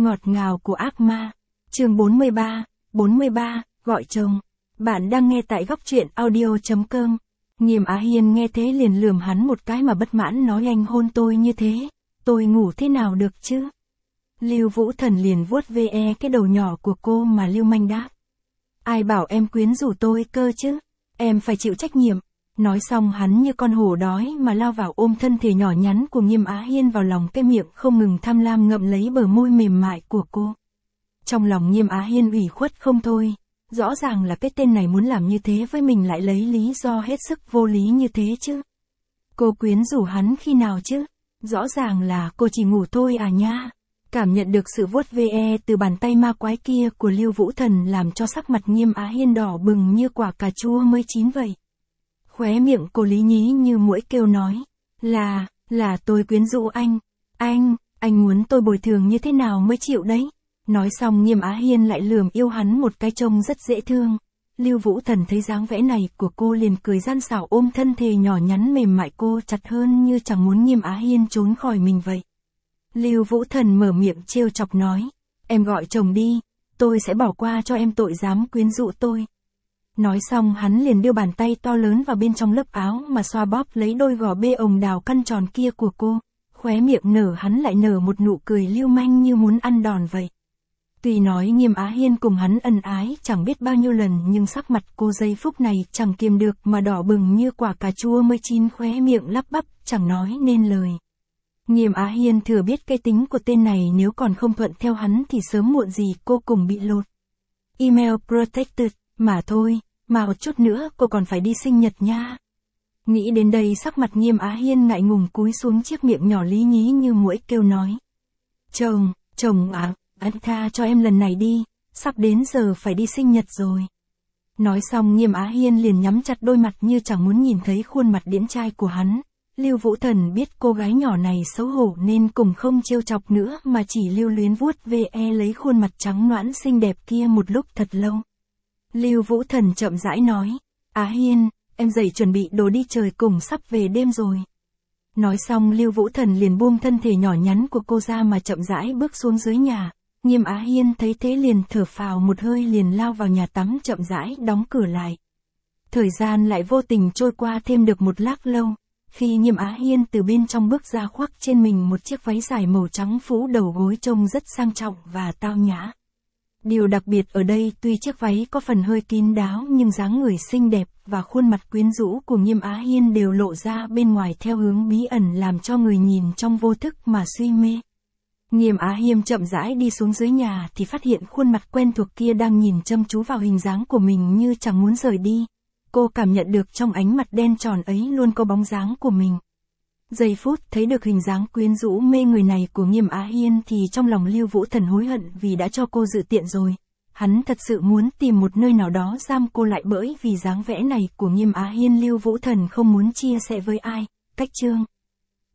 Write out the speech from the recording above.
ngọt ngào của ác ma. Chương 43, gọi chồng. Bạn đang nghe tại góc truyện audio.com. Nghiêm Á Hiên nghe thế liền lườm hắn một cái mà bất mãn nói anh hôn tôi như thế, tôi ngủ thế nào được chứ? Lưu Vũ Thần liền vuốt ve cái đầu nhỏ của cô mà lưu manh đáp. Ai bảo em quyến rủ tôi cơ chứ? Em phải chịu trách nhiệm. Nói xong hắn như con hổ đói mà lao vào ôm thân thể nhỏ nhắn của Nghiêm Á Hiên vào lòng, cái miệng không ngừng tham lam ngậm lấy bờ môi mềm mại của cô. Trong lòng Nghiêm Á Hiên ủy khuất không thôi, rõ ràng là cái tên này muốn làm như thế với mình lại lấy lý do hết sức vô lý như thế chứ. Cô quyến rủ hắn khi nào chứ? Rõ ràng là cô chỉ ngủ thôi à nha. Cảm nhận được sự vuốt ve từ bàn tay ma quái kia của Lưu Vũ Thần làm cho sắc mặt Nghiêm Á Hiên đỏ bừng như quả cà chua mới chín vậy. Khóe miệng cô lý nhí như muỗi kêu nói, là tôi quyến rũ anh. Anh muốn tôi bồi thường như thế nào mới chịu đấy? Nói xong Nghiêm Á Hiên lại lườm yêu hắn một cái trông rất dễ thương. Lưu Vũ Thần thấy dáng vẻ này của cô liền cười gian xảo ôm thân thể nhỏ nhắn mềm mại cô chặt hơn như chẳng muốn Nghiêm Á Hiên trốn khỏi mình vậy. Lưu Vũ Thần mở miệng trêu chọc nói, em gọi chồng đi, tôi sẽ bỏ qua cho em tội dám quyến rũ tôi. Nói xong hắn liền đưa bàn tay to lớn vào bên trong lớp áo mà xoa bóp lấy đôi gò bê ồng đào căn tròn kia của cô, khóe miệng hắn lại nở một nụ cười lưu manh như muốn ăn đòn vậy. Tuy nói Nghiêm Á Hiên cùng hắn ân ái chẳng biết bao nhiêu lần nhưng sắc mặt cô giây phút này chẳng kiềm được mà đỏ bừng như quả cà chua mới chín, khóe miệng lắp bắp chẳng nói nên lời. Nghiêm Á Hiên thừa biết cái tính của tên này, nếu còn không thuận theo hắn thì sớm muộn gì cô cùng bị lột. Email protected, mà thôi, mà một chút nữa cô còn phải đi sinh nhật nha. Nghĩ đến đây sắc mặt Nghiêm Á Hiên ngại ngùng cúi xuống chiếc miệng nhỏ lý nhí như muỗi kêu nói. Chồng à, anh tha cho em lần này đi, sắp đến giờ phải đi sinh nhật rồi. Nói xong Nghiêm Á Hiên liền nhắm chặt đôi mặt như chẳng muốn nhìn thấy khuôn mặt điển trai của hắn. Lưu Vũ Thần biết cô gái nhỏ này xấu hổ nên cùng không trêu chọc nữa mà chỉ lưu luyến vuốt ve lấy khuôn mặt trắng nõn xinh đẹp kia một lúc thật lâu. Lưu Vũ Thần chậm rãi nói, Á Hiên, em dậy chuẩn bị đồ đi, trời cùng sắp về đêm rồi. Nói xong Lưu Vũ Thần liền buông thân thể nhỏ nhắn của cô ra mà chậm rãi bước xuống dưới nhà. Nghiêm Á Hiên thấy thế liền thở phào một hơi liền lao vào nhà tắm chậm rãi đóng cửa lại. Thời gian lại vô tình trôi qua thêm được một lát lâu. Khi Nghiêm Á Hiên từ bên trong bước ra khoác trên mình một chiếc váy dài màu trắng phủ đầu gối trông rất sang trọng và tao nhã. Điều đặc biệt ở đây tuy chiếc váy có phần hơi kín đáo nhưng dáng người xinh đẹp và khuôn mặt quyến rũ của Nghiêm Á Hiên đều lộ ra bên ngoài theo hướng bí ẩn làm cho người nhìn trong vô thức mà suy mê. Nghiêm Á Hiên chậm rãi đi xuống dưới nhà thì phát hiện khuôn mặt quen thuộc kia đang nhìn chăm chú vào hình dáng của mình như chẳng muốn rời đi. Cô cảm nhận được trong ánh mặt đen tròn ấy luôn có bóng dáng của mình. Giây phút thấy được hình dáng quyến rũ mê người này của Nghiêm Á Hiên thì trong lòng Lưu Vũ Thần hối hận vì đã cho cô dự tiện rồi. Hắn thật sự muốn tìm một nơi nào đó giam cô lại bởi vì dáng vẻ này của Nghiêm Á Hiên Lưu Vũ Thần không muốn chia sẻ với ai. Cách chương